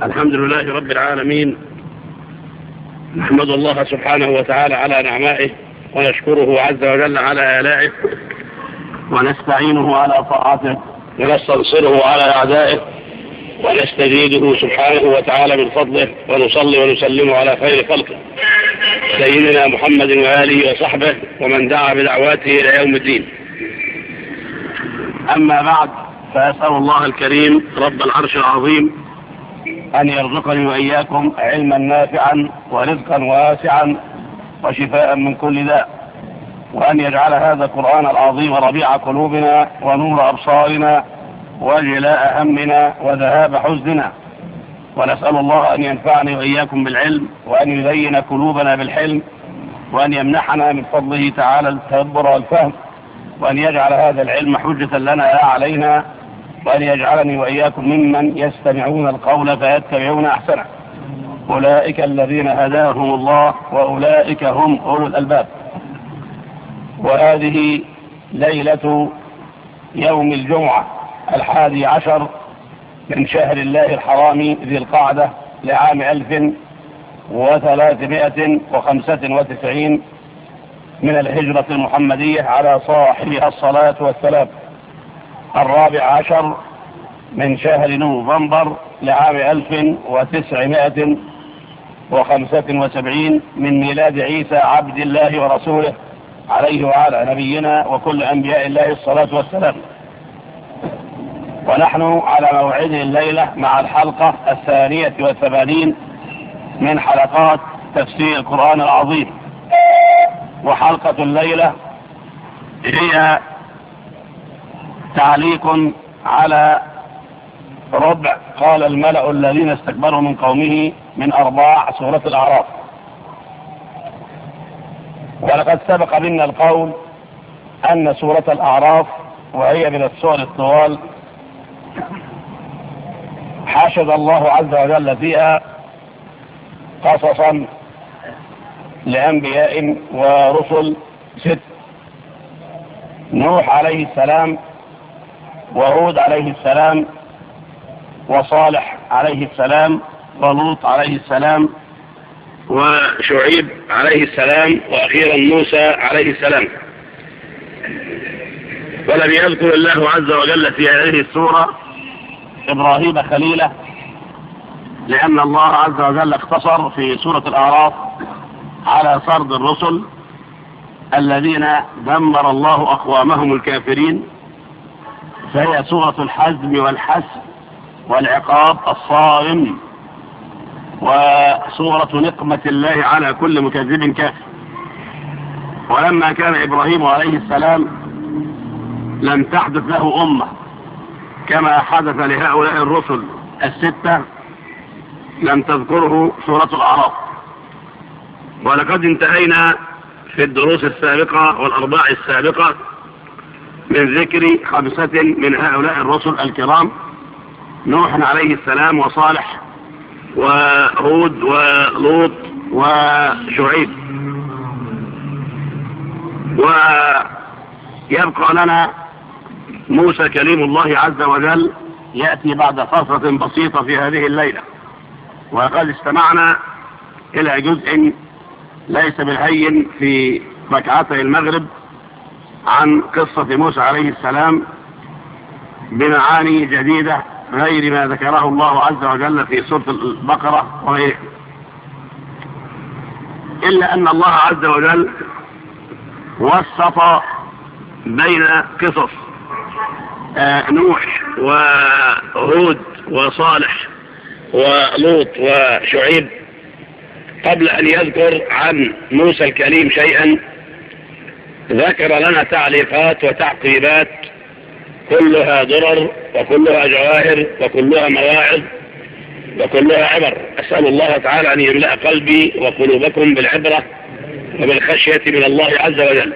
الحمد لله رب العالمين. نحمد الله سبحانه وتعالى على نعمائه، ونشكره عز وجل على آلائه، ونستعينه على طاعته، ونستنصره على أعدائه، ونستزيده سبحانه وتعالى من فضله، ونصلي ونسلم على خير خلقه سيدنا محمد وآله وصحبه ومن دعا بدعواته إلى يوم الدين. أما بعد، فأسأل الله الكريم رب العرش العظيم أن يرزقني وإياكم علما نافعا ورزقا واسعا وشفاء من كل داء، وأن يجعل هذا القرآن العظيم ربيع قلوبنا ونور أبصارنا وجلاء همنا وذهاب حزننا. ونسأل الله أن ينفعني وإياكم بالعلم، وأن يزين قلوبنا بالحلم، وأن يمنحنا من فضله تعالى التدبر والفهم، وأن يجعل هذا العلم حجة لنا لا علينا، وأن يجعلني وإياكم ممن يستمعون القول فيتبعون أحسنه. أولئك الذين هداهم الله وأولئك هم أولو الألباب. وهذه ليلة يوم الجمعة 11 من شهر الله الحرام ذي القعدة لعام 1395 من الهجرة المحمدية على صاحبها الصلاة والسلام، 14 من شهر نوفمبر لعام 1975 من ميلاد عيسى عبد الله ورسوله عليه وعلى نبينا وكل أنبياء الله الصلاة والسلام. ونحن على موعد الليلة مع الحلقة 82 من حلقات تفسير القرآن العظيم. وحلقة الليلة هي تعليق على ربع قال الملأ الذين استكبروا من قومه من أرباع سورة الأعراف. ولقد سبق منا القول أن سورة الأعراف وهي من السور الطوال حاشد الله عز وجل فيها قصصا لأنبياء ورسل 6: نوح عليه السلام، وهود عليه السلام، وصالح عليه السلام، ولوط عليه السلام، وشعيب عليه السلام، وأخيرا موسى عليه السلام. ولم يذكر الله عز وجل في هذه السورة إبراهيم خليله، لأن الله عز وجل اختصر في سورة الأعراف على سرد الرسل الذين دمر الله أقوامهم الكافرين، فهي سورة الحزم والحسم والعقاب الصارم، وسورة نقمة الله على كل مكذب كافر. ولما كان إبراهيم عليه السلام لم تحدث له أمة كما حدث لهؤلاء الرسل 6 لم تذكره سورة الأعراف. ولقد انتهينا في الدروس السابقة والأرباع السابقة من ذكر 5 من هؤلاء الرسل الكرام: نوح عليه السلام، وصالح، وهود، ولوط، وشعيب. ويبقى لنا موسى كليم الله عز وجل يأتي بعد فترة بسيطة في هذه الليلة. وقد استمعنا إلى جزء ليس بالهين في ركعتي المغرب عن قصة موسى عليه السلام بمعاني جديدة غير ما ذكره الله عز وجل في سورة البقرة وغيره، إلا أن الله عز وجل وسط بين قصص نوح وهود وصالح ولوط وشعيب قبل أن يذكر عن موسى الكليم شيئا. ذكر لنا تعليقات وتعقيبات كلها درر، وكلها جواهر، وكلها مواعظ، وكلها عبر. أسأل الله تعالى أن يملأ قلبي وقلوبكم بالعبرة وبالخشية من الله عز وجل.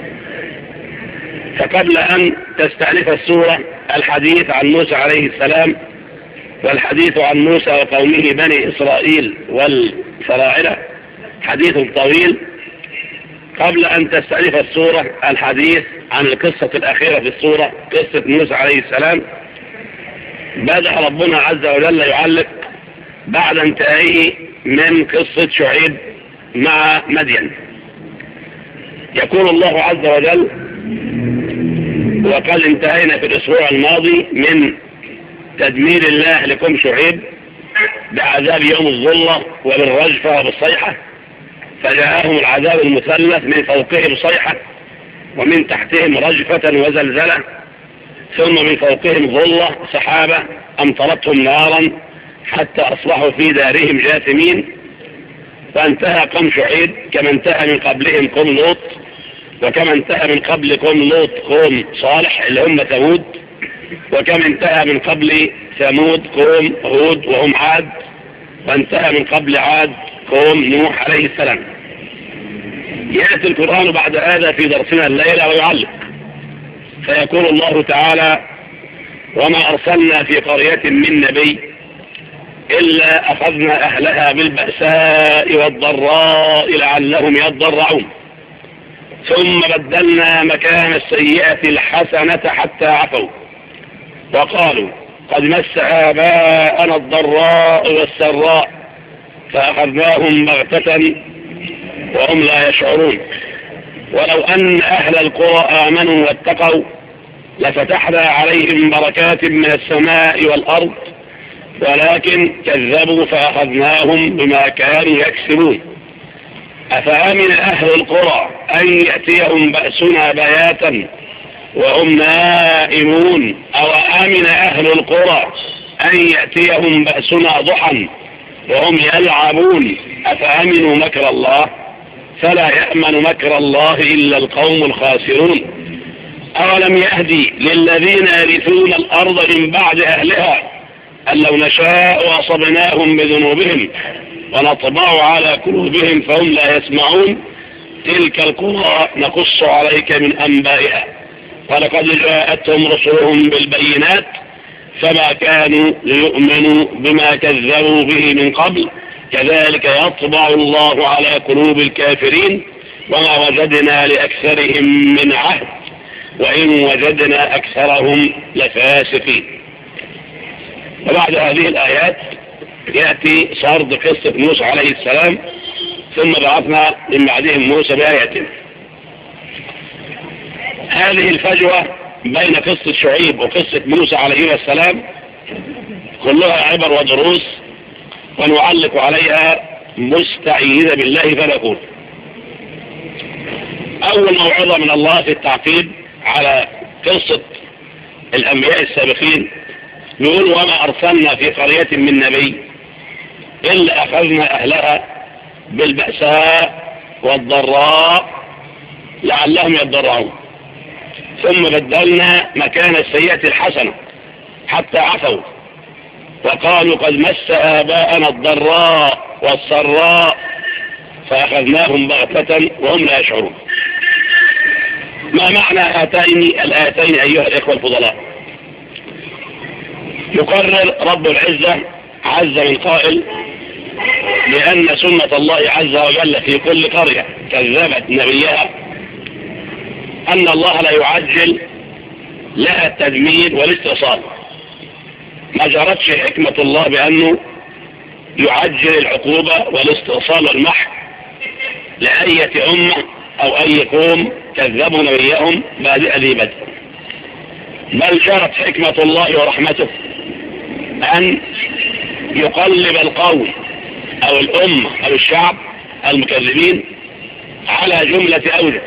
فقبل أن تستأنف السورة الحديث عن موسى عليه السلام والحديث عن موسى وقومه بني إسرائيل والفراعنة حديث طويل، قبل أن تستأنف السورة الحديث عن القصة الأخيرة في السورة، قصة موسى عليه السلام، بدأ ربنا عز وجل يعلق بعد انتهائه من قصة شعيب مع مدين. يقول الله عز وجل: وقد انتهينا في الأسبوع الماضي من تدمير الله لقوم شعيب بعذاب يوم الظلة وبالرجفة وبالصيحة، فجاءهم العذاب المثلث من فوقهم صيحة ومن تحتهم رجفة وزلزلة ثم من فوقهم ظلة سحابة أمطرتهم نارا حتى أصبحوا في دارهم جاثمين. فانتهى قوم شعيب كما انتهى من قبلهم قوم لوط، وكما انتهى من قبل قوم لوط قوم صالح اللي هم ثمود، وكما انتهى من قبل ثمود قوم هود وهم عاد، وانتهى من قبل عاد قوم نوح عليه السلام. يأتي القرآن بعد هذا في درسنا الليلة ويعلق فيقول الله تعالى: وما أرسلنا في قرية من نبي إلا أخذنا أهلها بالبأساء والضراء لعلهم يضرعون ثم بدلنا مكان السيئة الحسنة حتى عفوا وقالوا قد مس آباءنا الضراء والسراء فأخذناهم بغتة وهم لا يشعرون. ولو أن أهل القرى آمنوا واتقوا لفتحنا عليهم بركات من السماء والأرض ولكن كذبوا فأخذناهم بما كانوا يكسبون. أفأمن أهل القرى أن يأتيهم بأسنا بياتا وهم نائمون أو أمن أهل القرى أن يأتيهم بأسنا ضحى وهم يلعبون أفأمنوا مكر الله فلا يأمن مكر الله إلا القوم الخاسرون. أولم يهدي للذين يرثون الأرض من بعد أهلها أن لو نشاء أصبناهم بذنوبهم ونطبع على قلوبهم فهم لا يسمعون تلك القرى نقص عليك من أنبائها ولقد جاءتهم رسلهم بالبينات فما كانوا ليؤمنوا بما كذبوا به من قبل كذلك يطبع الله على قلوب الكافرين وما وجدنا لأكثرهم من عهد وإن وجدنا أكثرهم لفاسقين. وبعد هذه الآيات يأتي سرد قصة موسى عليه السلام ثم بعثنا من بعدهم موسى بآياته. هذه الفجوة بين قصة شعيب وقصة موسى عليه السلام كلها عبر ودروس ونعلق عليها مستعيذ بالله فنقول: أول موعظة من الله في التعقيب على قصة الأنبياء السابقين يقول: وما أرسلنا في قرية من نبي إلا أخذنا أهلها بالبأساء والضراء لعلهم يضرعون ثم بدلنا مكان السيئة الحسنة حتى عفوا وقالوا قد مس آباءنا الضراء والسراء فأخذناهم بغتة وهم لا يشعرون. ما معنى هاتين الآيتين أيها الإخوة الفضلاء؟ يقرر رب العزة عز من قائل لأن سنة الله عز وجل في كل قرية كذبت نبيها أن الله لا يعجل لها التدمير والاستئصال. ما جرتش حكمة الله بأنه يعجل العقوبة والاستئصال والمحك لأية أمة أو أي قوم كذبوا نبيهم بادئ ذي بدء، بل جرت حكمة الله ورحمته أن يقلب القوم أو الأمة أو الشعب المكذبين على جملة أوجه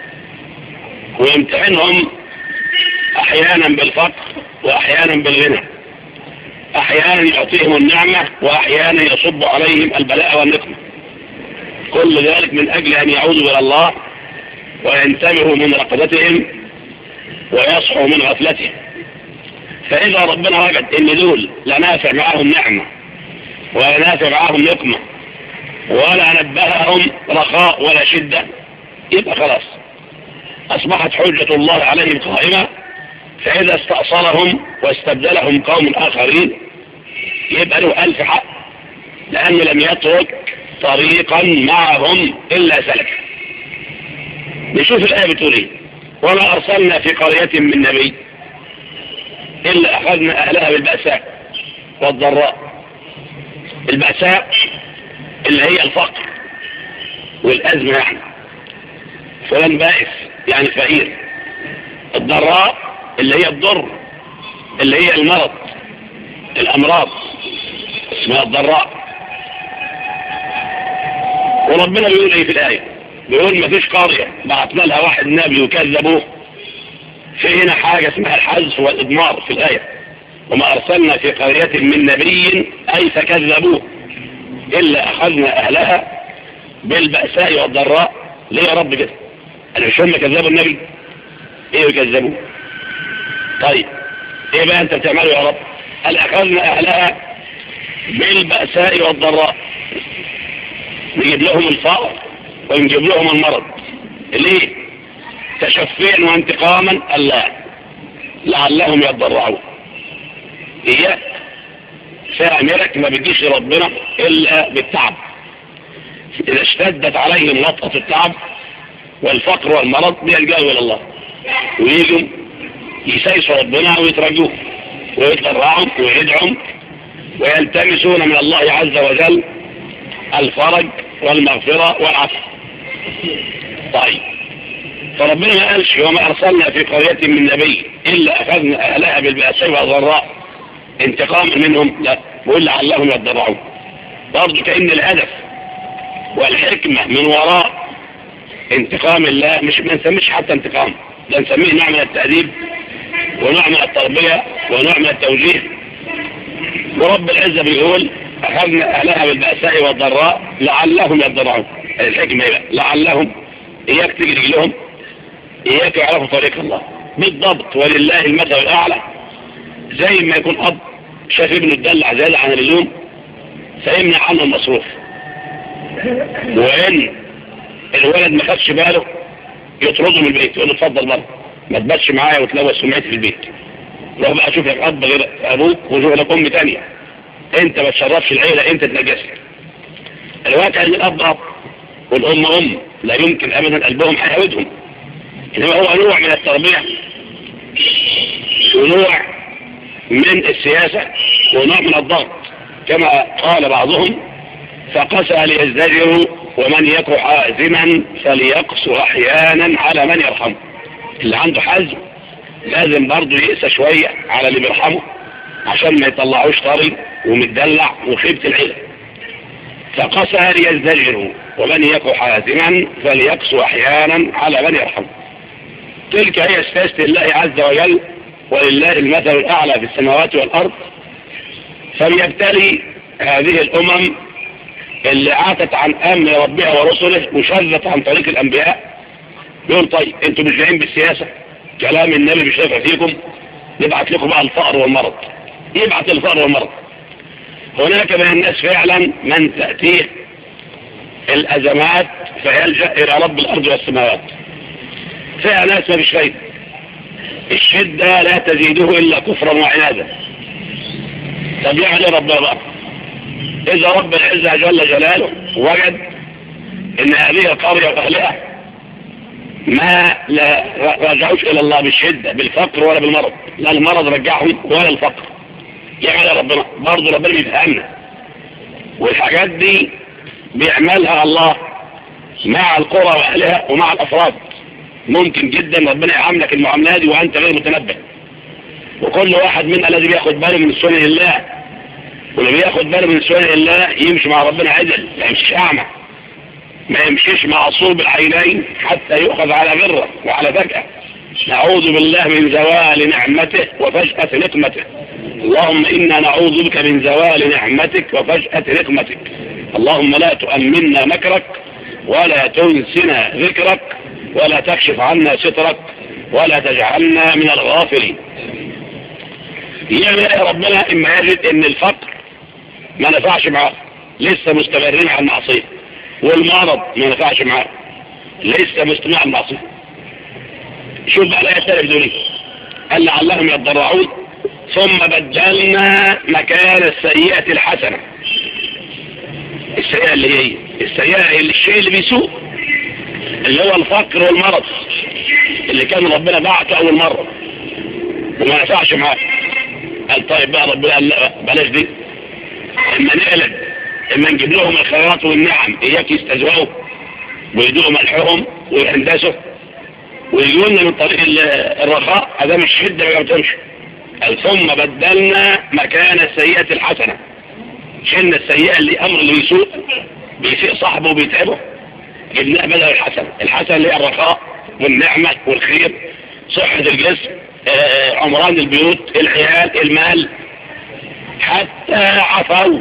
ويمتحنهم أحيانا بالفقر وأحيانا بالغنى، أحيانا يعطيهم النعمة وأحيانا يصب عليهم البلاء والنقمة، كل ذلك من أجل أن يعودوا إلى الله وينتبهوا من رقبتهم ويصحوا من غفلتهم. فإذا ربنا وجد إن دول لا نافع معهم نعمة ولا نافع معهم نقمة ولا نبههم رخاء ولا شدة يبقى خلاص أصبحت حجة الله عليهم قائمة. فإذا استأصلهم واستبدلهم قوم آخرين يبقى له ألف حق لأنه لم يترك طريقا معهم إلا سلك. نشوف الآية بتقول إيه: وما أرسلنا في قرية من نبي إلا أخذنا أهلها بالبأساء والضراء البأساء اللي هي الفقر والأزمة، يعني فلان بائس يعني فقير. الضراء اللي هي الضر، اللي هي المرض، الأمراض اسمها الضراء. وربنا بيقول ايه في الآية؟ بيقول ما فيش قرية بعتنا لها واحد نبي وكذبوه. في هنا حاجة اسمها الحذف والإضمار في الآية. وما أرسلنا في قرية من نبي أي فكذبوه إلا أخذنا أهلها بالبأساء والضراء. ليه يا رب كده؟ أنا مش هم كذبوا النبي؟ إيه يكذبوه؟ طيب إيه بقى أنت بتعمله يا رب؟ قال أخذنا أهلها بالبأساء والضراء، نجيب لهم الفقر ونجيب لهم المرض. ليه؟ تشفيا وانتقاما الله لعلهم يتضرعون. إياك سامرك ما بتجيش ربنا إلا بالتعب. إذا اشتدت عليهم وطأة التعب والفقر والمرض بيلجأوا إلى الله ويجوا يسيسوا ربنا ويترجوه ويتضرعهم ويدعهم ويلتمسون من الله عز وجل الفرج والمغفرة والعفو. طيب فربنا ما قالش وما أرسلنا في قرية من نبي إلا أخذنا أهلها بالبأساء والضراء انتقاما منهم، لا، بقول لعلهم يتضرعون. برضه كأن الهدف والحكمة من وراء انتقام الله مش ما نسميش حتى انتقام، ده نسميه نوع من التأديب ونوع من التربية ونوع من التوجيه. ورب العزة بيقول أخذنا أهلها بالبأساء والضراء لعلهم يتضرعون. الحكمة بقى لعلهم، إياك تجري لهم، إياك يعرفوا طريق الله بالضبط. ولله المثل الأعلى. زي ما يكون أب شاف ابنه اتدلع زيادة عن اللزوم فيمنع عنه المصروف، وإن الولد ما خدش باله يطرده من البيت يقول له اتفضل بره ما تباتش معايا وتلوث سمعتي في البيت. روح بقى شوف لك أب غير أبوك وشوف لك أم تانية، أنت ما تشرفش العيلة، أنت تنجسك. الواقع إن الأب أب والأم أم، لا يمكن أبدا قلبهم هيهودهم. إنما هو نوع من التربية ونوع من السياسة ونوع من الضغط، كما قال بعضهم فقسى ليزدجروا ومن يك حازما فليقسو أحيانا على من يرحمه. اللي عنده حزم لازم برضه يقسى شوية على اللي بيرحمه عشان ما يطلعوش طري ومتدلع وخيبة العيلة. فقسى ليزدجروا ومن يك حازما فليقسو أحيانا على من يرحمه. تلك هي سياسة الله عز وجل، ولله المثل الأعلى في السماوات والأرض. فليبتلي هذه الأمم اللي عاتت عن أمر ربها ورسله وشذت عن طريق الأنبياء. يقول طيب انتوا مش جايين بالسياسة، كلام النبي مش نافع فيكم، نبعت لكم بقى الفقر والمرض. يبعت الفقر والمرض. هناك من الناس فعلا من تأتيه الأزمات فيلجأ إلى رب الأرض والسماوات. فيها ناس ما فيش فايدة، الشدة لا تزيده إلا كفرا وعنادا. طب يعمل ربنا بقى؟ إذا رب العزة جل جلاله وجد إن هذه القرية وأهلها ما لا رجعوش إلى الله بالشدة بالفقر ولا بالمرض، لا المرض رجعهم ولا الفقر، يعمل ربنا برضه ربنا بيفهمنا. والحاجات دي بيعملها الله مع القرى وأهلها ومع الأفراد. ممكن جدا ربنا يعاملك المعاملة دي وأنت غير متنبه. وكل واحد منا الذي بياخد باله من سنن الله، واللي بياخد باله من سنن الله يمشي مع ربنا عدل، ما يمشيش أعمى، ما يمشيش معصور بالعينين حتى يؤخذ على غرة وعلى فجأة. نعوذ بالله من زوال نعمته وفجأة نقمته. اللهم إنا نعوذ بك من زوال نعمتك وفجأة نقمتك. اللهم لا تؤمنا مكرك ولا تنسنا ذكرك ولا تكشف عنا سترك ولا تجعلنا من الغافلين. يعني ربنا إما يجد إن الفقر ما نفعش معاه لسه مستمرين على المعصية، والمرض ما نفعش معاه لسه مستمر على المعصية. شوف بقى الآية الثالثة دول قال لعلهم يتضرعون ثم بدلنا مكان السيئة الحسنة. السيئة اللي هي السيئة اللي الشيء اللي بيسوء اللي هو الفقر والمرض اللي كان ربنا بعته أول مرة وما نفعش معاه. قال طيب بقى ربنا قال لا بلاش دي، اما نقلب اما نجيب لهم الخيرات والنعم اياك يستجوعوا ويدوقوا ملحهم ويهندسوا ويجوا لنا من طريق الرخاء. هذا مش شده ولا بتمشي. ثم بدلنا مكان السيئة الحسنة، شلنا السيئة اللي امر اللي بيسيء صاحبه وبيتعبه، جبناه بدل الحسنة. الحسنة اللي هي الرخاء والنعمة والخير، صحة الجسم، عمران البيوت، العيال، المال. حتى عفوا،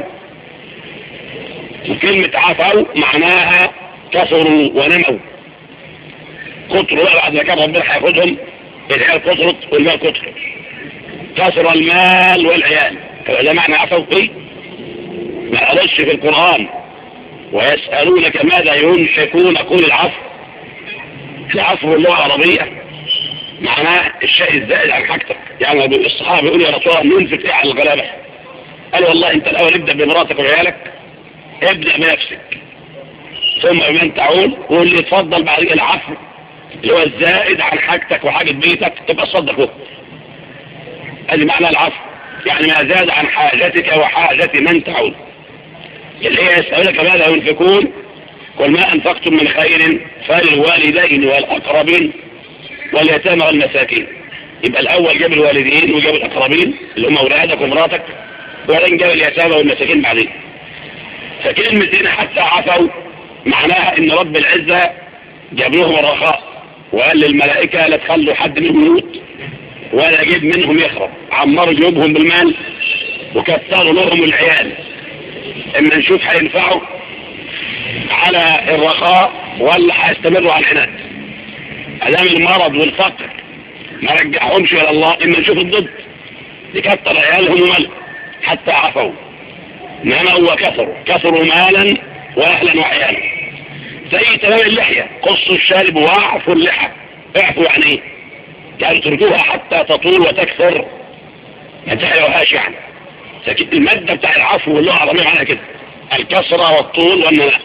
وكلمة عفوا معناها كثروا ونموا، كتروا بقى بعد ما كان ربنا هياخدهم. العيال كترت والمال كتر، كثر المال والعيال. ده معنى عفوا. ايه ما قالش في القرآن ويسألونك ماذا ينفقون قل العفو. العفو اللغة العربية معناه الشيء الزائد عن حاجتك. يعني الصحابة بيقولوا يا رسول الله ننفق ايه على الغلابة؟ قال والله انت الاول ابدأ بمراتك وعيالك، ابدأ بنفسك ثم بمن تعول، واللي يتفضل بعد العفو اللي هو الزائد عن حاجتك وحاجة بيتك تبقى تصدقه. ادي معنى العفو، يعني ما زاد عن حاجتك وحاجة من تعول. اللي هي يسألك ماذا ينفقون قل ما أنفقتم من خير فللوالدين والأقربين واليتامى والمساكين. يبقى الأول جاب الوالدين وجاب الأقربين اللي هم أولادك ومراتك، وبعدين جاب اليتامى والمساكين بعدين. فكلمة هنا حتى عفوا معناها إن رب العزة جاب لهم الرخاء وقال للملائكة لا تخلوا حد منهم يموت ولا يجيب منهم يخرب، عمروا جيوبهم بالمال وكثروا لهم العيال. اما نشوف هينفعوا على الرخاء ولا هيستمروا على العناد. ادام المرض والفقر ما رجعهمش الى الله، اما نشوف الضد يكثر عيالهم ومال. حتى عفوا نموا وكثروا مالا واهلا وعيالا. زي تمام اللحية، قصوا الشارب واعفوا اللحى. اعفوا يعني ايه؟ يعني تركوها حتى تطول وتكثر، ما تحيوهاش يعني. المادة بتاع العفو واللغة العربية معناها كده، الكسرة والطول والنماء.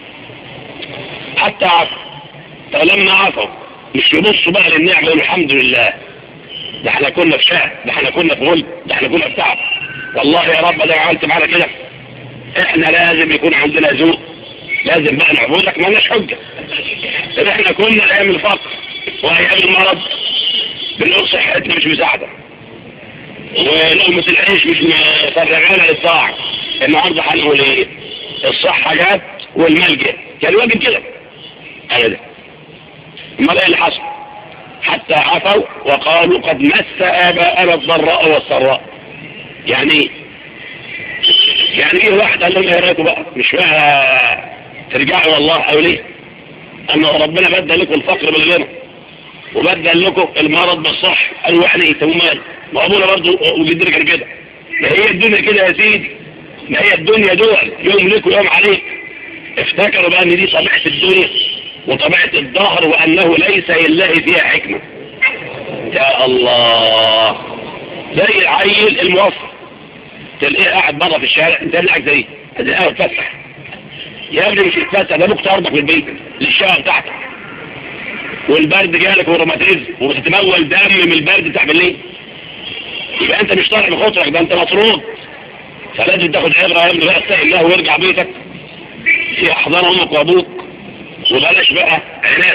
حتى عفو. فلما عفوا مش يبصوا بقى للنعمة والحمد لله، ده احنا كنا في شهر، ده احنا كنا في غلب، ده احنا كنا في تعب، والله يا رب ده عملت معنا كده. احنا لازم يكون عندنا ذوق، لازم بقى نعبدك، ما لناش حجة. احنا كنا ايام الفقر وايام المرض بنقول صحتنا مش مساعدة ولقمة العيش مش مفرغانا للطاعة. النهارده هنقول ايه؟ الصحة جت والمال جه، كان واجب كده ابدا. امال ايه اللي حصل؟ حتى عفوا وقالوا قد مس آباءنا الضراء والسراء. يعني ايه واحد قال لهم ايه رايكم بقى؟ مش بقى ترجعوا والله او ليه؟ ان ربنا بدل لكم الفقر بالغنى وبدل لكم المرض بالصح. قالوا يعني ايه؟ مال مقبوله برضه وجدنا كان كده. ما هي الدنيا كده يا سيدي، ما هي الدنيا دول يوم لك ويوم عليك. افتكروا بقى ان دي طبيعه الدنيا وطبيعه الظهر وانه ليس لله فيها حكمه. يا الله، زي العيل الموفق تلاقيه قاعد بره في الشارع، انت اللي قاعد زيه تلاقيه يتفسح. يا ابني مش يتفسح، ده ابوك تربك في البيت للشارع بتاعتك والبرد جالك والروماتيزم وبتتمول دم من البرد بتاع بالليل، يبقى انت مش طالع بخطرك، ده انت مطرود. فلازم تاخد عبره يا ابني بقى، اتقي الله وارجع بيتك في احضان امك وابوك، وبلاش بقى عناد.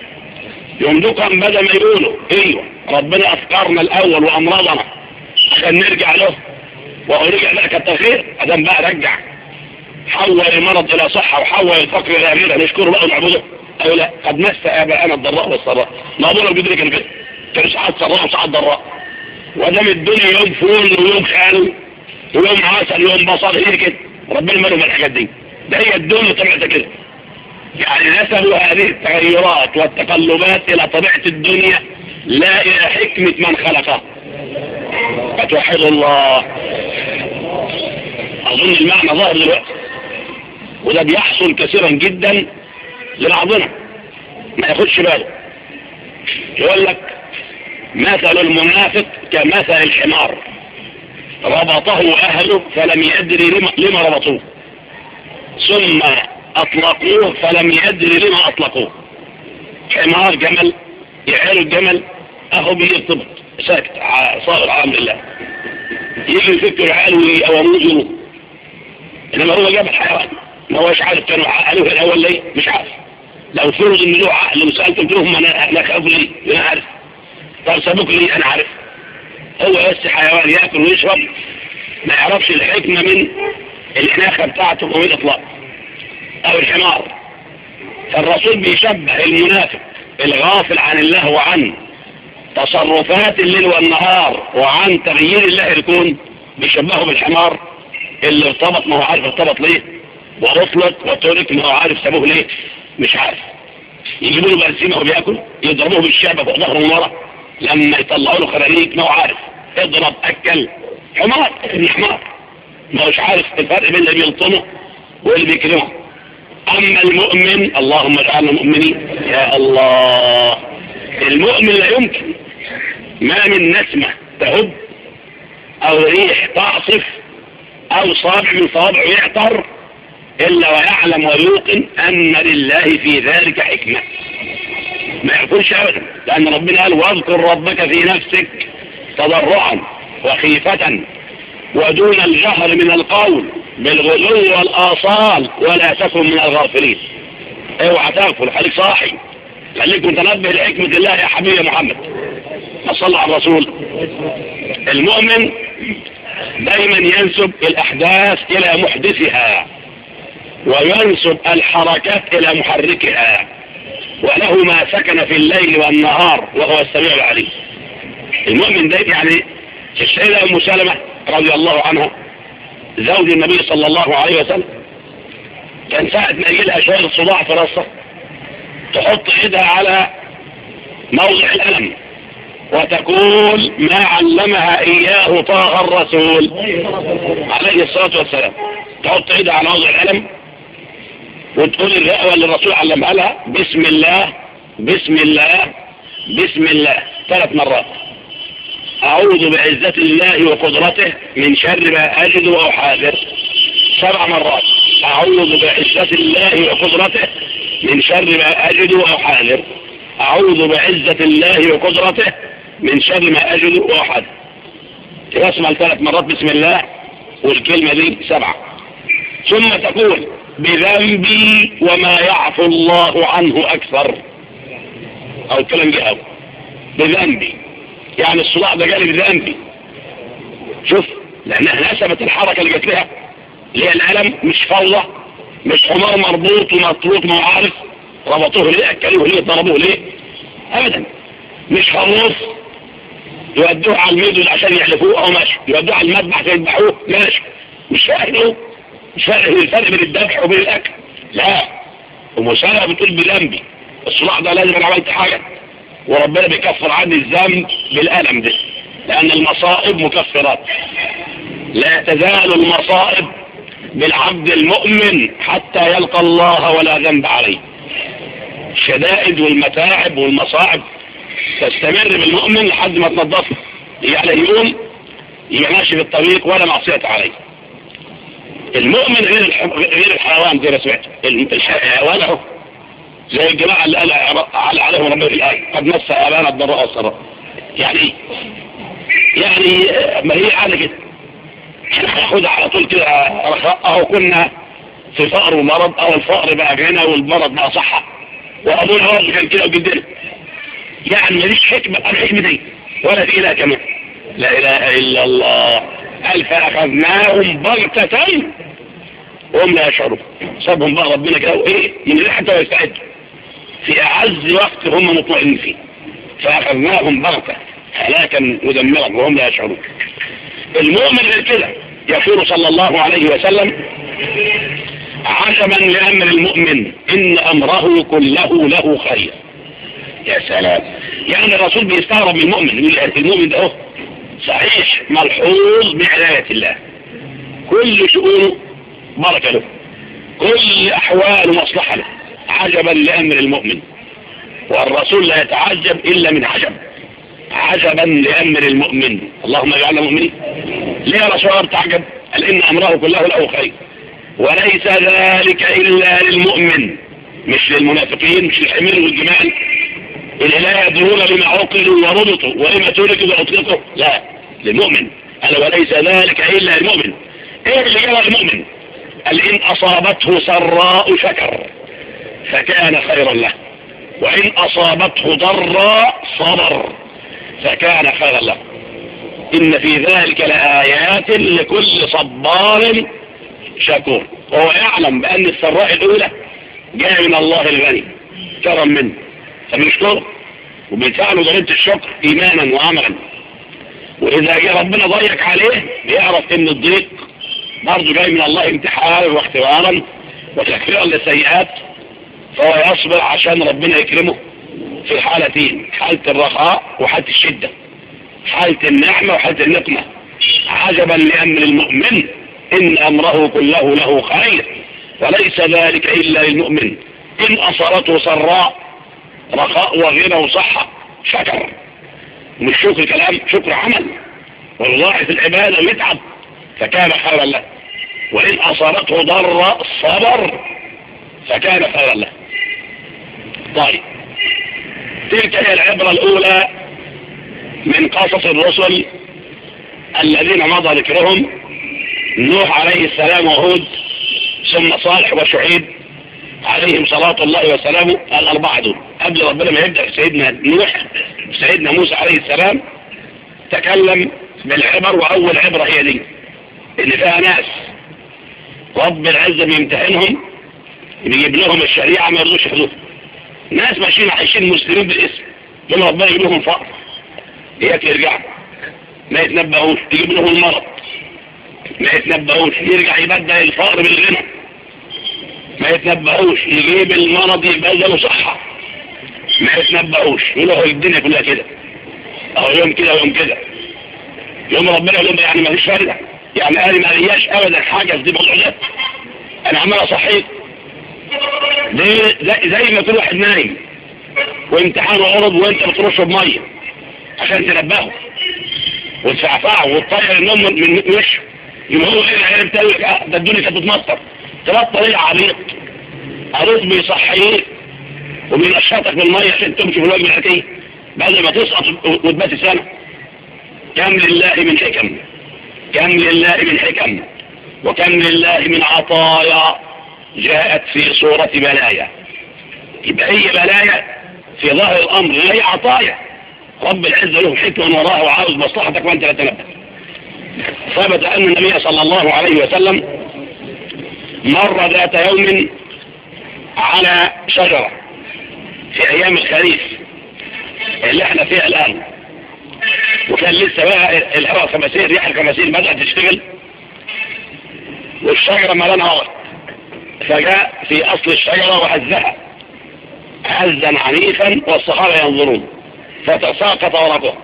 يمدوكم بدل ما يقولوا ايوه ربنا افكارنا الاول وامراضنا عشان نرجع له، وهو رجع بقى كتر خير. ادام بقى رجع حول المرض الى صحه وحول الفقر الى غيره، نشكره بقى ونعبده او لا؟ قد مس اباءنا الضراء والسراء. ما ابونا بيدرك كده كان ساعات سراء وساعات ضراء، ودام الدنيا يوم فول ويوم خال ويوم عسل ويوم بصل، هي كده. ربنا ماله من الحاجات دي، ده هي الدنيا طبيعتها كده. يعني نسبوا هذه التغيرات والتقلبات الى طبيعه الدنيا لا الى حكمه من خلقها. فتوحد الله. اظن المعنى ظاهر دلوقتي، وده بيحصل كثيرا جدا لبعضنا ما ياخدش باله. يقول لك مثل المنافق كمثل الحمار ربطه اهله فلم يدري لما ربطوه، ثم اطلقوه فلم يدري لما اطلقوه. حمار جمل يعير الجمل اهو بيرتبط ساكت صابر على امر الله، يجي يفك العيال ويقوموه انما هو جاب الحيوان ما هوش عارف كانوا عقلوه الاول ليه، مش عارف. لو فرض ان له عقل وسالتهم لهم انا خاف ليه، انا عارف. طب سابوك ليه، انا عارف. هو بس حيوان ياكل ويشرب، ما يعرفش الحكمه من الاناخه بتاعته ومن الاطلاق، او الحمار. فالرسول بيشبه المنافق الغافل عن الله وعن تصرفات الليل والنهار وعن تغيير الله الكون، بيشبهه بالحمار اللي ارتبط ما هو عارف ارتبط ليه، ورطلت وترك ما هو عارف سابوه ليه، مش عارف. يجيبوا له برسيمه وبياكل، يضربوه بالشعبه فوق ظهره من ورا، لما يطلعوا له خراريك ما هو عارف، اضرب اكل. حمار، ابن حمار ما هوش عارف الفرق بين اللي بيلطمه واللي بيكلمه. اما المؤمن، اللهم اجعلنا مؤمنين يا الله، المؤمن لا يمكن ما من نسمة تهب او ريح تعصف او صابع من صابعه يعطر الا ويعلم ويوقن ان لله في ذلك حكمة. ما يقولش ابدا، لان ربنا قال واذكر ربك في نفسك تضرعا وخيفة ودون الجهر من القول بالغلو والآصال ولا تكن من الغافلين. اوعى تغفل، خليك صاحي، خليك متنبه لحكمة الله يا حبيبي محمد. صلى على الرسول. المؤمن دايما ينسب الأحداث إلى محدثها وينسب الحركات إلى محركها، وله ما سكن في الليل والنهار وهو السميع العليم. المؤمن ده يعني السيدة أم سلمة رضي الله عنها زوج النبي صلى الله عليه وسلم، كان ساعة ما يجي لها شوية صداع في راسها تحط ايدها على موضع الألم وتقول ما علمها إياه طه الرسول عليه الصلاة والسلام. تحط ايدها على موضع الألم وتقول الرئوة اللي الرسول علمها لها بسم الله بسم الله بسم الله 3 مرات. أعوذ بعزة الله وقدرته من شر ما أجد وأحاذر 7 مرات. أعوذ بعزة الله وقدرته من شر ما أجد وأحاذر. أعوذ بعزة الله وقدرته من شر ما أجد وأحاذر. تسمع 3 مرات بسم الله والكلمة دي 7. ثم تقول بذنبي وما يعفو الله عنه أكثر، أو الكلام جاء بذنبي يعني الصداع ده جالي بذنبي. شوف، لأنها نسبت الحركة اللي جات لها اللي هي الألم، مش فوضى، مش حمار مربوط ومطروط ما عارف ربطوه ليه، أكلوه ليه، ضربوه ليه، أبدا. مش خروف يودوه على الميدل عشان يعلفوه أو ماشي، يودوه على المذبح يذبحوه ماشي، مش فاهم، مش فاهم الفرق بين الذبح وبين الأكل. لا، أم سلمة بتقول بذنبي الصداع ده لازم أنا عملت حاجة وربنا بيكفر عني الذنب بالألم ده، لأن المصائب مكفرات. لا تزال المصائب بالعبد المؤمن حتى يلقى الله ولا ذنب عليه. الشدائد والمتاعب والمصاعب تستمر بالمؤمن لحد ما تنظفه، يعني يقوم يبقى ماشي بالطريق ولا معصية عليه. المؤمن غير الحيوان زي ما سمعت. الحيوان اهو زي الجماعة اللي قال عليهم ربنا في الآية قد مس آبانا الضراء والسراء. يعني ايه؟ يعني ما هي حاجة كده هناخدها على طول كده اهو كنا في فقر ومرض، او الفقر بقى غنى والمرض بقى صحة، وابونا برضه كان كده وجدنا. يعني ماليش حكمة الحكمة دي ولا في إله كمان. لا إله إلا الله. قال فأخذناهم بغتة وهم لا يشعرون. صابهم بقى ربنا كده وإيه من اللي حتى يستعدوا في أعز وقت هم مطمئنين فيه. فأخذناهم بغتة هلاكا مدمرا وهم لا يشعرون. المؤمن غير كده يقول صلى الله عليه وسلم عجبا لأمر المؤمن إن أمره كله له خير. يا سلام، يعني الرسول بيستغرب من المؤمن، يقول المؤمن ده صحيح ملحوظ بعناية الله، كل شؤونه بركة له، كل أحواله مصلحة له. عجبا لأمر المؤمن، والرسول لا يتعجب إلا من عجب. عجبا لأمر المؤمن، اللهم اجعلنا مؤمنين. ليه يا رسول الله تعجب؟ قال إن أمره كله له خير، وليس ذلك إلا للمؤمن، مش للمنافقين، مش للحمير والجمال اللي لا يدرون لما عقلوا وربطوا ولما تركوا وأطلقوا. لا، للمؤمن. قال وليس ذلك إلا للمؤمن. إيه اللي جرى المؤمن؟ قال إن أصابته سراء شكر فكان خيرا له، وإن أصابته ضراء صبر فكان خيرا له. إن في ذلك لآيات لكل صبار شكور. وهو يعلم بأن السراء الأولى جاء من الله الغني كرم منه، فبيشكره وبيفعله ضريبة الشكر إيمانا وعملا. وإذا جاء ربنا ضيق عليه بيعرف إن الضيق برضه جاي من الله امتحانا واختبارا وتكفيرا للسيئات، فهو يصبر عشان ربنا يكرمه في الحالتين، حالة الرخاء وحالة الشدة، حالة النعمة وحالة النقمة. عجبا لأمر المؤمن إن أمره كله له خير وليس ذلك إلا للمؤمن. إن أصابته سراء رخاء وغنى وصحة شكر، مش شكر كلام، شكر عمل، ويضاعف العبادة ويتعب فكان خيرا له. وإن أصابته ضراء صبر فكان خيرا له. طيب، تلك هي العبرة الأولى من قصص الرسل الذين مضى ذكرهم: نوح عليه السلام وهود، ثم صالح وشعيب عليهم صلاة الله وسلامه. الأربعة دول قبل ربنا ما يبدأ سيدنا نوح سيدنا موسى عليه السلام تكلم بالعبر، وأول عبرة هي دي إن فيها ناس رب العزة بيمتحنهم، بيجيب لهم الشريعة ما يرضوش يحدوها. ناس ماشيين عايشين مسلمين بالاسم، لما ربنا يجيب لهم فقر هيك يرجعوا ما يتنبهوش، يجيب لهم المرض ما يتنبهوش، يرجع يبدل الفقر بالغنى ما يتنبهوش، يجيب المرض يبدله صحة ما يتنبهوش، يقولوا الدنيا كلها كده، أو يوم كده ويوم كده. يوم ربنا يقول لهم يعني ما فيش فايدة، يعني أنا ما لياش أبدا حاجة في موضوع ده، أنا عمال أصحيك زي ما يكون واحد نايم وامتحانه عرض وانت بترشه بميه عشان تنبهه وتفعفعه وتطير النوم من وشه، يبقى هو ايه العيال بتاعك؟ ده الدنيا كانت بتمطر، تبطل ايه عريض بيصحيك وبينشطك بالميه عشان تمشي في الوجه الحكي بعد ما تسقط وتبات سنه. كم لله من حكم، كم لله من حكم، وكم لله من عطايا جاءت في صورة بلايا. يبقى هي بلايا في ظاهر الأمر، هي عطايا رب العزة له حكمة وراها وعاوز مصلحتك وانت لا تنبه. ثبت أن النبي صلى الله عليه وسلم مر ذات يوم على شجرة في أيام الخريف اللي احنا فيها الآن، وكان لسه بقى الهواء خمسين، ريح الخمسين بدأت تشتغل والشجرة ملانها ورق، فجاء في أصل الشجرة وهزها هزا عنيفا والصحابة ينظرون فتساقط ورقه،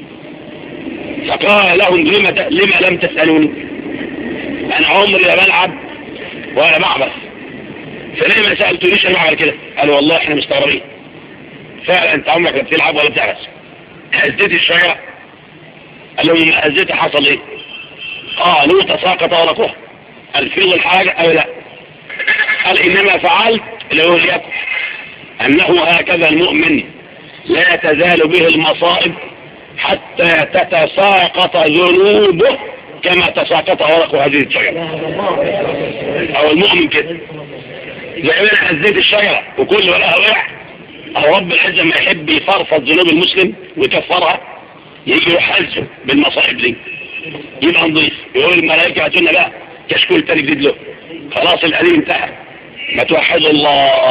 فقال لهم لما لم تسألوني؟ أنا عمري لا بلعب ولا بعبث، فليه ما سألتونيش أنا بعمل كده؟ قالوا والله احنا مستغربين، فعلا انت عمرك لا بتلعب ولا بتعبث. هزيت الشجرة؟ قال لهم هزيت حصل ايه؟ قالوا تساقط ورقه. قال فيه الحاجة أو لا؟ قال إنما فعلت لأوليكم أنه هكذا المؤمن لا تزال به المصائب حتى تتساقط ذنوبه كما تساقط ورق هذه الشجرة. أو المؤمن كده زي ما هزيت الشجرة وكل ورقها وقع، أو رب العزة ما يحب يفرفض ذنوب المسلم ويكفرها يجي يحزه بالمصائب دي يبقى نضيف. يقول الملائكة هاتونا بقى كشكول تاني جديد له، خلاص القديم انتهى، ما توحدوا الله.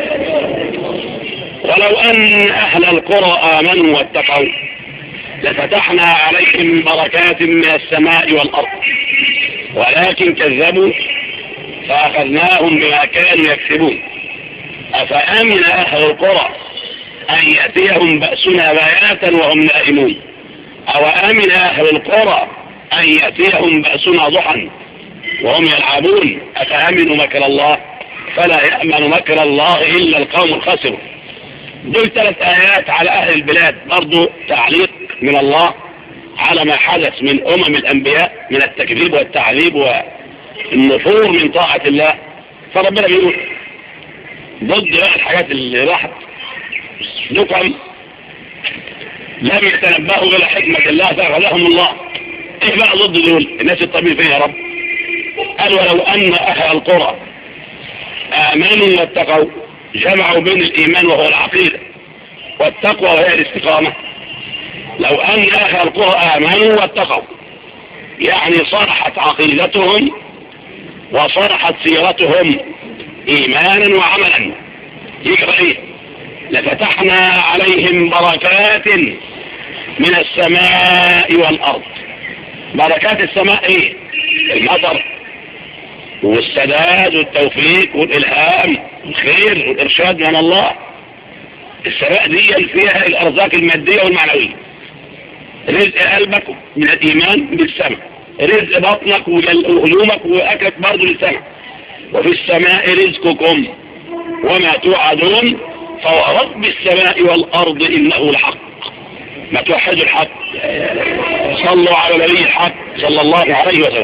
ولو أن أهل القرى آمنوا واتقوا لفتحنا عليهم بركات من السماء والأرض ولكن كذبوا فأخذناهم بما كانوا يكسبون. أفأمن أهل القرى أن يأتيهم بأسنا بياتا وهم نائمون، أو أمن أهل القرى أن يأتيهم بأسنا ضحى وهم يلعبون. أفأمنوا مكر الله فلا يأمن مكر الله إلا القوم الخاسرون. دول 3 آيات على أهل البلاد، برضو تعليق من الله على ما حدث من الأنبياء من التكذيب والتعذيب والنفور من طاعة الله. فربنا بيقول ضد بقى الحاجات اللي راحت نقم لم يتنبهوا إلى حكمة الله فأخذهم الله. إيه بقى ضد دول الناس الطبيعي فيه يا رب؟ قال ولو أن أهل القرى آمنوا واتقوا، جمعوا بين الإيمان وهو العقيدة والتقوى وهي الاستقامة. لو أن أهل القرى آمنوا واتقوا يعني صرحت عقيدتهم وصرحت سيرتهم إيمانا وعملا، يقرأ إيه؟ لفتحنا عليهم بركات من السماء والأرض. بركات السماء إيه؟ المطر والسداد والتوفيق والإلهام والخير والإرشاد من الله. السماء دي فيها الأرزاق المادية والمعنوية. رزق قلبك من الإيمان بالسماء، رزق بطنك وهدومك وأكلك برضه للسماء. وفي السماء رزقكم وما توعدون فورب السماء والأرض إنه لحق. ما توحدوا الحق، صلوا على نبي الحق صلى الله عليه وسلم.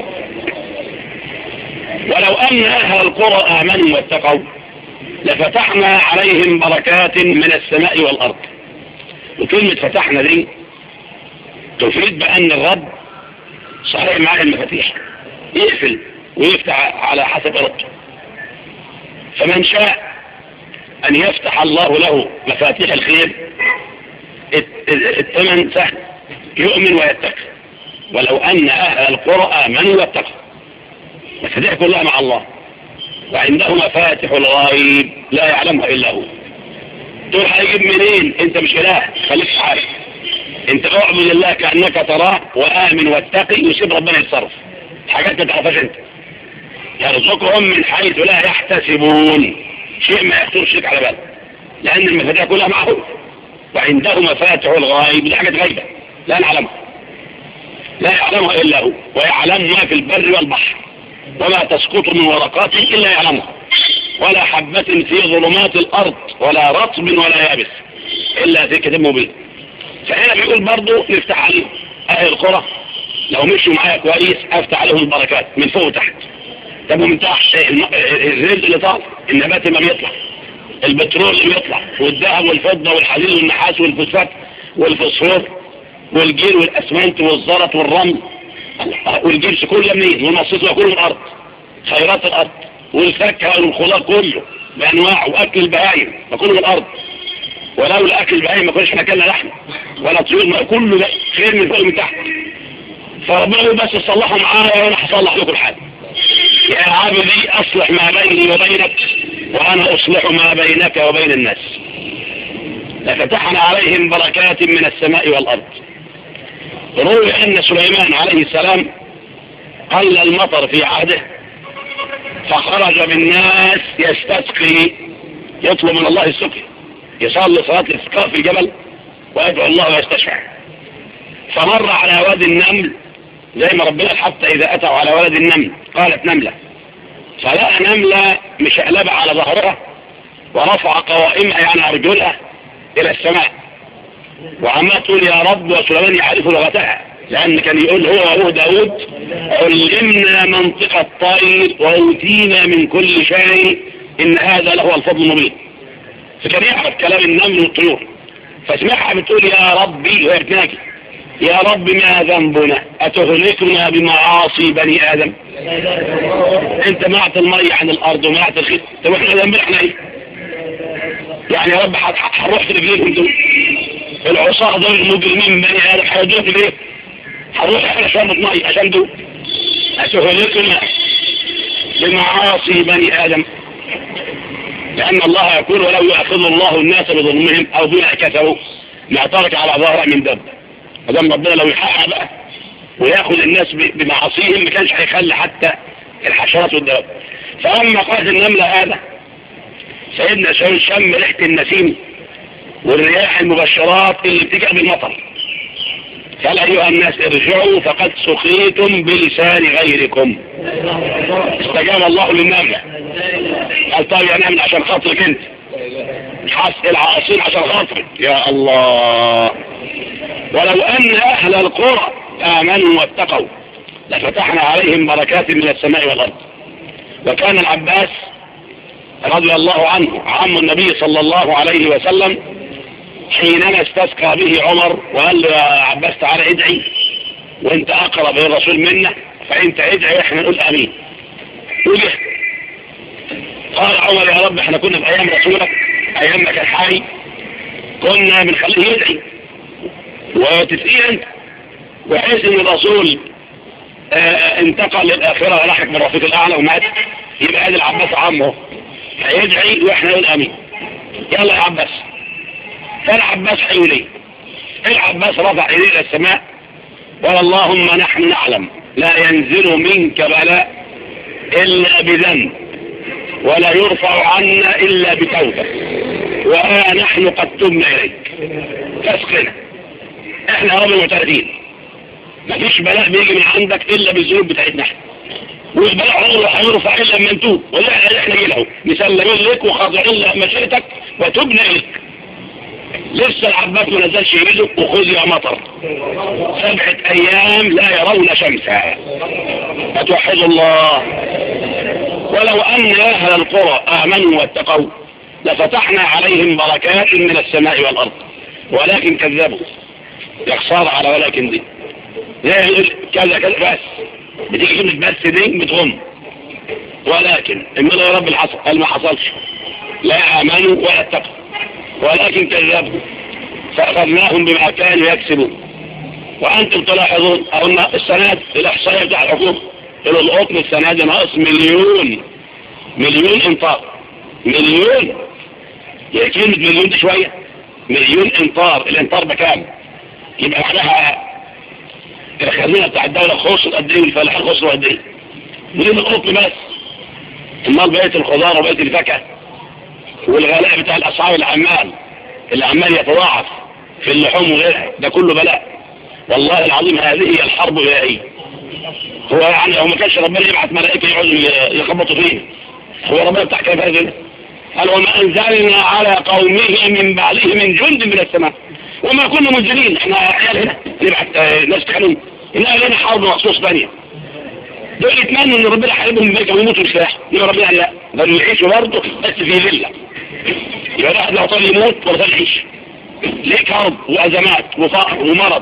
ولو أن أهل القرى آمنوا واتقوا لفتحنا عليهم بركات من السماء والأرض. وكلمة فتحنا دي تفيد بأن الرب صحيح معاه المفاتيح، يقفل ويفتح على حسب إرادته. فمن شاء أن يفتح الله له مفاتيح الخير الثمن سهل، يؤمن ويتقي. ولو أن أهل القرى آمنوا واتقوا، مفاتيح كلها مع الله، وعنده مفاتح الغيب لا يعلمها إلا هو. دول هيجيب منين؟ انت مش إله، خليك عارف. انت اعبد الله كأنك تراه وآمن واتقي وسيب ربنا يتصرف. حاجات ما تعرفهاش انت. يرزقهم من حيث لا يحتسبون، شيء ما يخطرش لك على بالك، لأن المفاتيح كلها معه. وعنده مفاتح الغيب، دي حاجة غيبة لا نعلمها، لا يعلمها إلا هو، ويعلم ما في البر والبحر، وما تسقط من ورقات إلا يعلمها، ولا حبة في ظلمات الأرض ولا رطب ولا يابس إلا في كتاب مبين. فهنا بيقول برضو نفتح عليهم أهل القرى لو مشوا معايا كويس أفتح عليهم البركات من فوق وتحت. طب ومن تحت الرزق اللي طالع، النبات اللي بيطلع، البترول اللي بيطلع، والذهب والفضة والحديد والنحاس والفوسفات والفوسفور والجير والأسمنت والزلط والرمل والجبس كله منين؟ والمصيص كله من الأرض، خيرات الأرض والفاكهة والخضار كله بأنواعه، وأكل البهايم كله من الأرض. ولولا أكل البهايم ما كناش احنا كلنا لحم ولا طيور، كله ده خير من فوق ومن تحت. فربنا يقول بس تصلحوا معايا وأنا هصلح لكم الحال. يا عبدي أصلح ما بيني وبينك وأنا أصلح ما بينك وبين الناس. لفتحنا عليهم بركات من السماء والأرض. روي أن سليمان عليه السلام قل المطر في عهده فخرج بالناس يستسقي، يطلب من الله السقي، يصلي صلاة الاستسقاء في الجبل ويدعو الله ويستشفع. فمر على وادي النمل زي ما ربنا حتى إذا أتوا على وادي النمل قالت نملة، فلقى نملة مشقلبة على ظهرها ورفع قوائمها يعني أرجلها إلى السماء وعمال تقول يا رب، وسليمان يعرف لغتها لأن كان يقول هو وأبوه داود علمنا منطق الطير وأوتينا من كل شيء إن هذا لهو الفضل المبين. فكان يعرف كلام النمل والطيور، فاسمعها بتقول يا ربي وهي بتناجي يا رب ما ذنبنا أتهلكنا بمعاصي بني آدم. انت منعت المية عن الأرض ومنعت الخير، طب احنا ذنبنا احنا ايه؟ يعني يا رب هنروح في رجليكم دول العصاة دول المجرمين بني آدم هيدوه في ليه؟ هنروح احنا شربة مية عشان دول أتهلكنا بمعاصي بني آدم. لأن الله يقول ولو يأخذ الله الناس بظلمهم أو بما كسبوا ما ترك على ظهره من دب. فدام ربنا لو يحقق بقى وياخذ الناس بمعاصيهم ما كانش هيخلي حتى الحشرات والدواب. فأما قالت النملة هذا سيدنا شاول شم ريحة النسيم والرياح المبشرات اللي بتجي بالمطر، قال أيها الناس ارجعوا فقد سقيتم بلسان غيركم. استجاب الله للنملة، قال طيب يا نملة عشان خاطرك انت، مش هسقي العاصين عشان خاطرك يا الله. ولو أن أهل القرى آمنوا واتقوا لفتحنا عليهم بركات من السماء والأرض. وكان العباس رضي الله عنه عم النبي صلى الله عليه وسلم حينما استسقى به عمر وقال له يا عباس تعالى ادعي وانت أقرب للرسول منا، فانت ادعي واحنا نقول آمين. وجه قال عمر يا رب احنا كنا في ايام رسولك ايام ما كان حي كنا بنخليه يدعي وتسئل انت وحيث ان الرسول انتقل للاخره ولاحق من الرفيق الاعلى ومات يبقى هذا العباس عمه هيدعي واحنا نقول امين. يلا يا عباس. فالعباس حيولي العباس رفع ايديه الى السماء قال اللهم نحن نعلم لا ينزل منك بلاء الا بذنب ولا يرفع عنا الا بتوبه وها نحن قد تبنا اليك فاسقنا. احنا رب معترفين مفيش بلاء بيجي من عندك الا بالذنوب بتاعتنا احنا والبلاء عمره هيرفع الا لما نتوب ولا احنا جيله مسلمين لك وخاضعين لمشيئتك وتبنا اليك. لسه العباس ما نزلش يده وخذ يا مطر 7 ايام لا يرون شمسا فتوحدوا الله. ولو ان اهل القرى امنوا واتقوا لفتحنا عليهم بركات من السماء والارض ولكن كذبوا. يا خساره على ولكن دي زي يقول كذا كذا بس بتيجي كلمه بس دي بتغم ولكن امال يا رب الحصل قال ما حصلش لا امنوا ولا اتقوا ولكن كذبوا فاخذناهم بما كانوا يكسبون. وانتم تلاحظون ان السنه الاحصائيه بتاع الحكومه قالوا القطن السنه دي ناقص مليون امطار. مليون يعني كلمه مليون دي شويه مليون امطار. الامطار بكام؟ يبقى معناها الخزينه بتاع الدوله خسرت قد ايه والفلاحين خسروا قد ايه؟ مليون القطن بس. امال بقيه الخضار وبقيه الفاكهه والغلاء بتاع الاسعار العمال يتضاعف في اللحوم وغيرها ده كله بلاء. والله العظيم هذه هي الحرب الإلهية. هو يعني هو ما كانش ربنا يبعث ملائكة يقعدوا يخبطوا فيه. هو ربنا بتاع كيف هذا قال وما أنزلنا على قومه من بعده من جند من السماء وما كنا منزلين. احنا عيال هنا نبعث ناس كانوا هنا لنا حرب مخصوص ثانية دول يتمنوا ان ربنا يحاربهم بيك ويموتوا السلاح. يبقى ربنا لا بل يعيشوا برضه بس في ذلة. يبقى الواحد لا طال يموت ولا طال يعيش. ليه كرب وازمات وفقر ومرض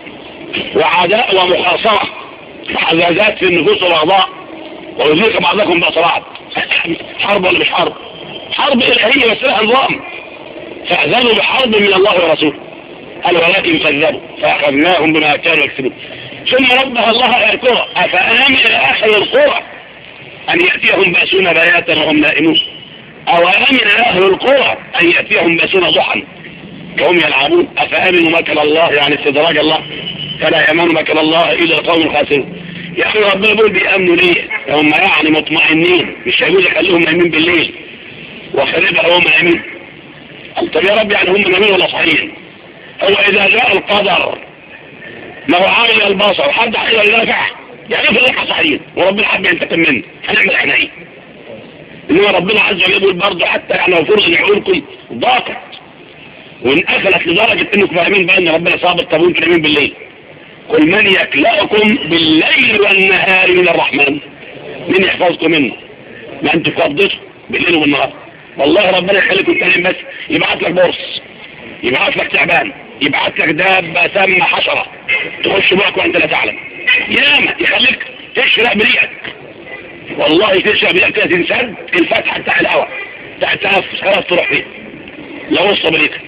وعداء ومخاصمة وحزازات في النفوس والاعضاء ويذيق بعضكم بأسرعات. حرب ولا مش حرب؟ حرب إلهية بس لها نظام. فأذنوا بحرب من الله ورسوله قال ولكن كذبوا فأخذناهم بما كانوا يكسبون. ثم ربها الله إلى القرى أفآمن أهل القرى أن يأتيهم بأسنا بياتا وهم نائمون أو آمن أهل القرى أن يأتيهم بأسنا ضحى وهم يلعبون. أفآمنوا مكر الله يعني استدراج الله فلا يأمن مكر الله إلا القوم الخاسرون. يعني ربنا بيقول بيأمنوا ليه؟ هم يعني مطمئنين مش هيقول يخليهم نايمين بالليل وخربها وهم نايمين. طب يا رب يعني هم نايمين ولا صحيين؟ هو إذا جاء القدر ما هو عامل البصر حد حيث يدافع يعني في الرقع صحيحين وربنا حب ينتقم منه هنعمل احنا ايه؟ انما ربنا عز وجل يقول برضه حتى يعني لو فرص عقولكم ضاقت وانقفلت لدرجه انكم فاهمين بقى ان ربنا صابر طب وانتم نايمين بالليل. قل من يكلأكم بالليل والنهار من الرحمن من يحفظكم منه؟ ما انتم في قبضته بالليل والنهار. والله ربنا يخليكم تاني بس يبعت لك برص يبعت لك تعبان يبعت لك دابة سامة حشرة تخش بقك وانت لا تعلم ياما يخليك تشرق بريقك. والله تشرق بريقك كده تنسد الفتحة بتاع الهواء بتاع التنفس خلاص تروح فيه لو وصل بريقك.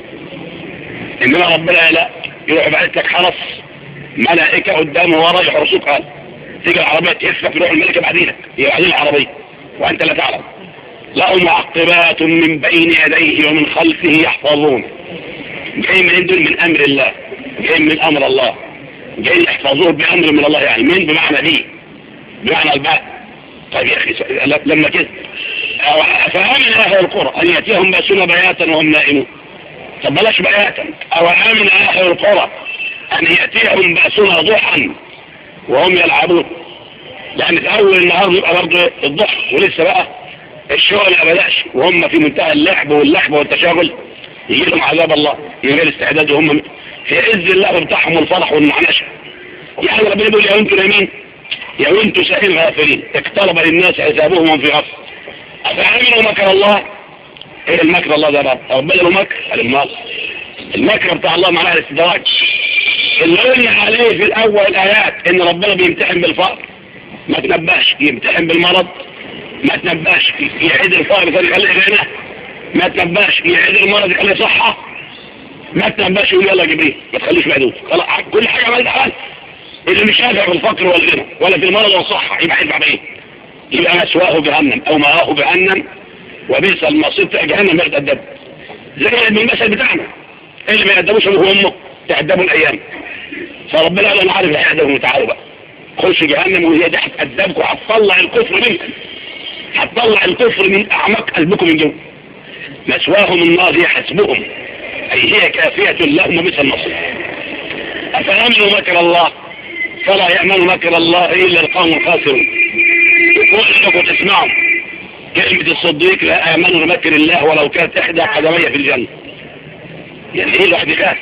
انما ربنا لا يروح يبعت لك حرس ملائكة قدامه ورا يحرسوك. قال تيجي العربية تهفك يروح الملائكة بعدينك يبعدين العربية وانت لا تعلم. له معقبات من بين يديه ومن خلفه يحفظون. جاي من دول من امر الله جاي من امر الله جاي يحفظوه بامر من الله يعني من بمعنى دي بمعنى الباء. طيب يا اخي لما كده فآمن اهل القرى ان ياتيهم بأسنا بياتا وهم نائمون. طب بلاش بياتا او آمن اهل القرى ان ياتيهم بأسنا ضحى وهم يلعبون. لان في اول النهار يبقى برضه الضحى ولسه بقى الشغل ما بدأش وهم في منتهى اللعب واللحب والتشاغل يجي لهم عذاب الله من غير استعداد وهم في عز اللعب بتاعهم والفرح والمعنشة. يعني ربنا يقول يا انتم نايمين يا انتم سائلين غافلين اقترب للناس حسابهم في غفل أفأمنوا مكر الله. ايه المكر الله ده بقى؟ ربنا له مكر المكر بتاع الله معناها الاستدراج اللي قلنا عليه في الاول الايات ان ربنا بيمتحن بالفقر ما تنبهش يمتحن بالمرض ما تنباش يعيد الفقر يخلي غنى، ما تنباش يعيد المرض يخلي صحة، ما تنباش يقول يلا جبريل ما تخليش معدود. خلاص كل حاجة عملت عمل. اللي مش نافع في الفقر والغنى ولا في المرض والصحة يبقى هيدفع بايه؟ يبقى مسواه جهنم او مآه جهنم وبئس المصير. جهنم يتأدب زي المثل بتاعنا اللي ما يأدبوش ابوه وامه تأدبوا الايام. فربنا قال انا عارف هيأدبهم تعالوا بقى خش جهنم وهي دي هتأدبكم وهتطلع الكفر منكم، هتطلع الكفر من اعماق قلبكم من جوه. مسواهم النار هي حسبهم اي هي كافية لهم وبئس المصير. افامنوا مكر الله فلا يأمن مكر الله الا القوم الخاسرون. يقول لكم تسمعوا كلمة الصديق لا آمنوا بمكر الله ولو كانت إحدى قدمي في الجنة. يعني إيه الواحد يخاف؟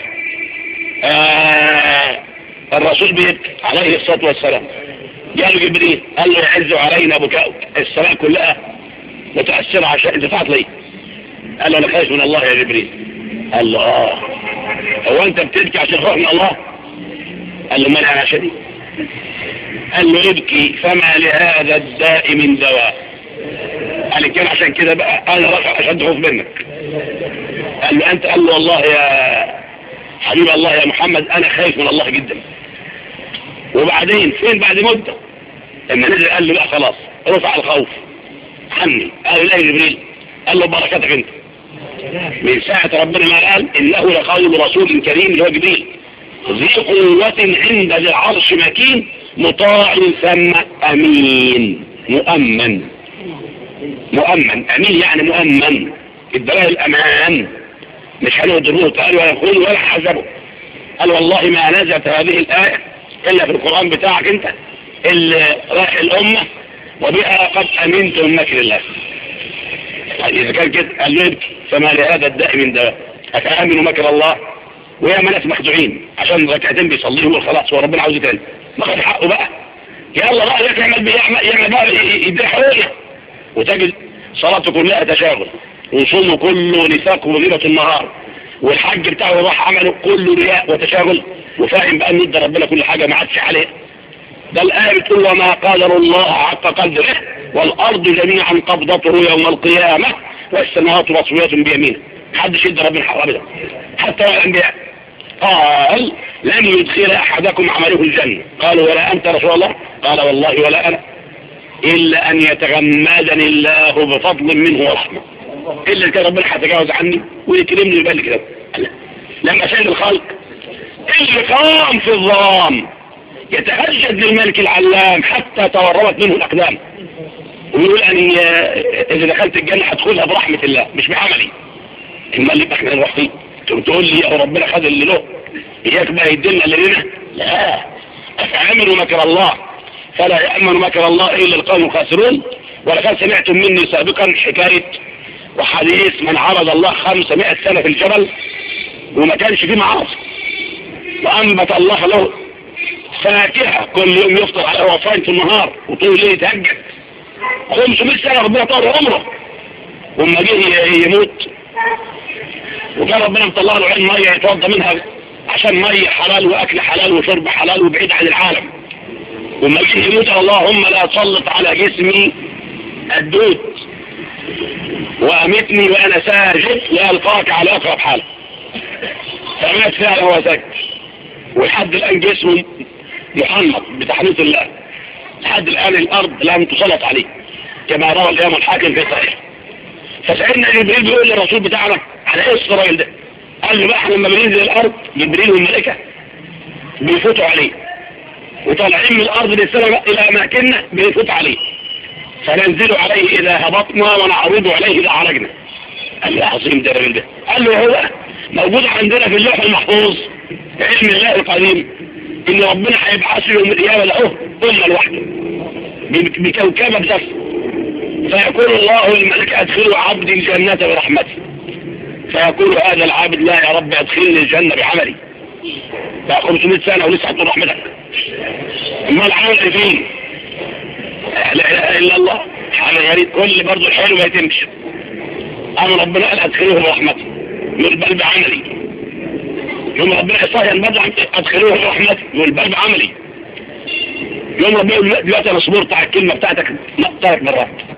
الرسول بيبكي عليه الصلاة والسلام. جاء جبريل قال له يعز علينا بكاؤك، السماء كلها متأثرة عشان انت فعلت ليه؟ قال له أنا خايف من الله يا جبريل. قال له هو أنت بتبكي عشان خوف من الله؟ قال له ما أنا عشان ايه؟ قال له ابكي فما لهذا الداء من دواء. قال كان عشان كده بقى انا رافع عشان تخوف منك. قال له انت؟ قال له والله يا حبيب الله يا محمد انا خايف من الله جدا. وبعدين فين بعد مدة لما نزل قال له لا خلاص رفع الخوف عني. قال له لا يا جبريل. قال له بركتك انت من ساعة ربنا ما قال انه لقول رسول كريم اللي هو جبريل ذي قوة عند ذي العرش مكين مطاع ثم امين. مؤمن امين يعني مؤمن اداله الامان مش هيضروه قال ولا يخون ولا حزبه. قال والله ما نزلت هذه الآية الا في القرآن بتاعك انت اللي راح الامة وبها قد امنت من مكر الله. اذا كان كده قال له ابكي فما لهذا الداء من دواء افامنوا مكر الله. ويا ناس مخدوعين عشان ركعتين بيصليه وخلاص وربنا عاوز تاني ما خد حقه بقى. يلا بقى يعمل بقى يدي حقوقه. وتجد صلاته كلها تشاغل وصومه كله نفاق وغيبة النهار والحج بتاعه راح عمله كله رياء وتشاغل وفاهم بقى ان يدى ربنا كل حاجة ما عادش عليه. ده الآية بتقول وما قدر الله حق قدره والأرض جميعا قبضته يوم القيامة والسماوات مطويات بيمينه. محدش يدى ربنا حق ابدا حتى الأنبياء. قال لن يدخل أحدكم عمله الجنة. قالوا ولا أنت رسول الله؟ قال والله ولا أنا إلا أن يتغمدني الله بفضل منه ورحمة. إلا كان ربنا هيتجاوز عني ويكرمني ويبالي كده. لما شاهد الخلق اللي قام في الظلام يتهجد للملك العلام حتى تورمت منه الأقدام ويقول أني إذا دخلت الجنة هدخلها برحمة الله مش بعملي. الملك احنا نروح فيه تقول لي يا ربنا خد اللي له إياك بقى يدلنا اللي لنا. لا أفعملوا مكر الله فلا يأمن مكر الله إلا القوم الخاسرون. ولقد سمعتم مني سابقا حكاية وحديث من عرض الله 500 سنة في الجبل وما كانش فيه معاصي وأنبت الله له فاكهة كل يوم يفطر على وصاين في النهار وطول الليل يتهجد 500 سنة ربنا طول عمره. وما جه يموت وكان ربنا مطلع له عين مية يتوضى منها عشان مية حلال وأكل حلال وشرب حلال وبعيد عن العالم. وما جه يموت اللهم لا تسلط على جسمي الدود وأمتني وأنا ساجد لألقاك على أقرب حال. فمات فعلا هو ساجد ولحد الآن جسمه محنط بتحنيط الله. لحد الآن الأرض لم تسلط عليه كما روى الإمام الحاكم في صحيح. فسألنا جبريل بيقول للرسول بتاعنا على ايه الراجل ده؟ قال له بقى احنا لما بننزل الأرض جبريل والملائكة بيفوتوا عليه وطالعين من الأرض للسماء إلى أماكننا بيفوتوا عليه فننزل عليه إذا هبطنا ونعرض عليه إذا عرجنا. قال له عظيم ده الراجل ده. قال له هو موجود عندنا في اللوح المحفوظ علم الله القديم إن ربنا هيبعث يوم القيامة له أمة لوحده بكوكبة بس فيقول الله الملك أدخلوا عبدي الجنة برحمتي فيقول هذا العابد لا يا رب أدخلني الجنة بعملي. ف 500 سنة ولسه هتقول رحمتك. ما العمل فين؟ لا إله إلا الله. حاجة غريب كل برضو الحلو ما يتمش. أنا ربنا قال أدخلوه برحمتي يقول بل بعملي. يوم ربنا يصحي البدع أدخلوه برحمتي يقول بل بعملي. يوم ربنا يقول دلوقتي أنا صبرت على الكلمة بتاعتك 3 مرات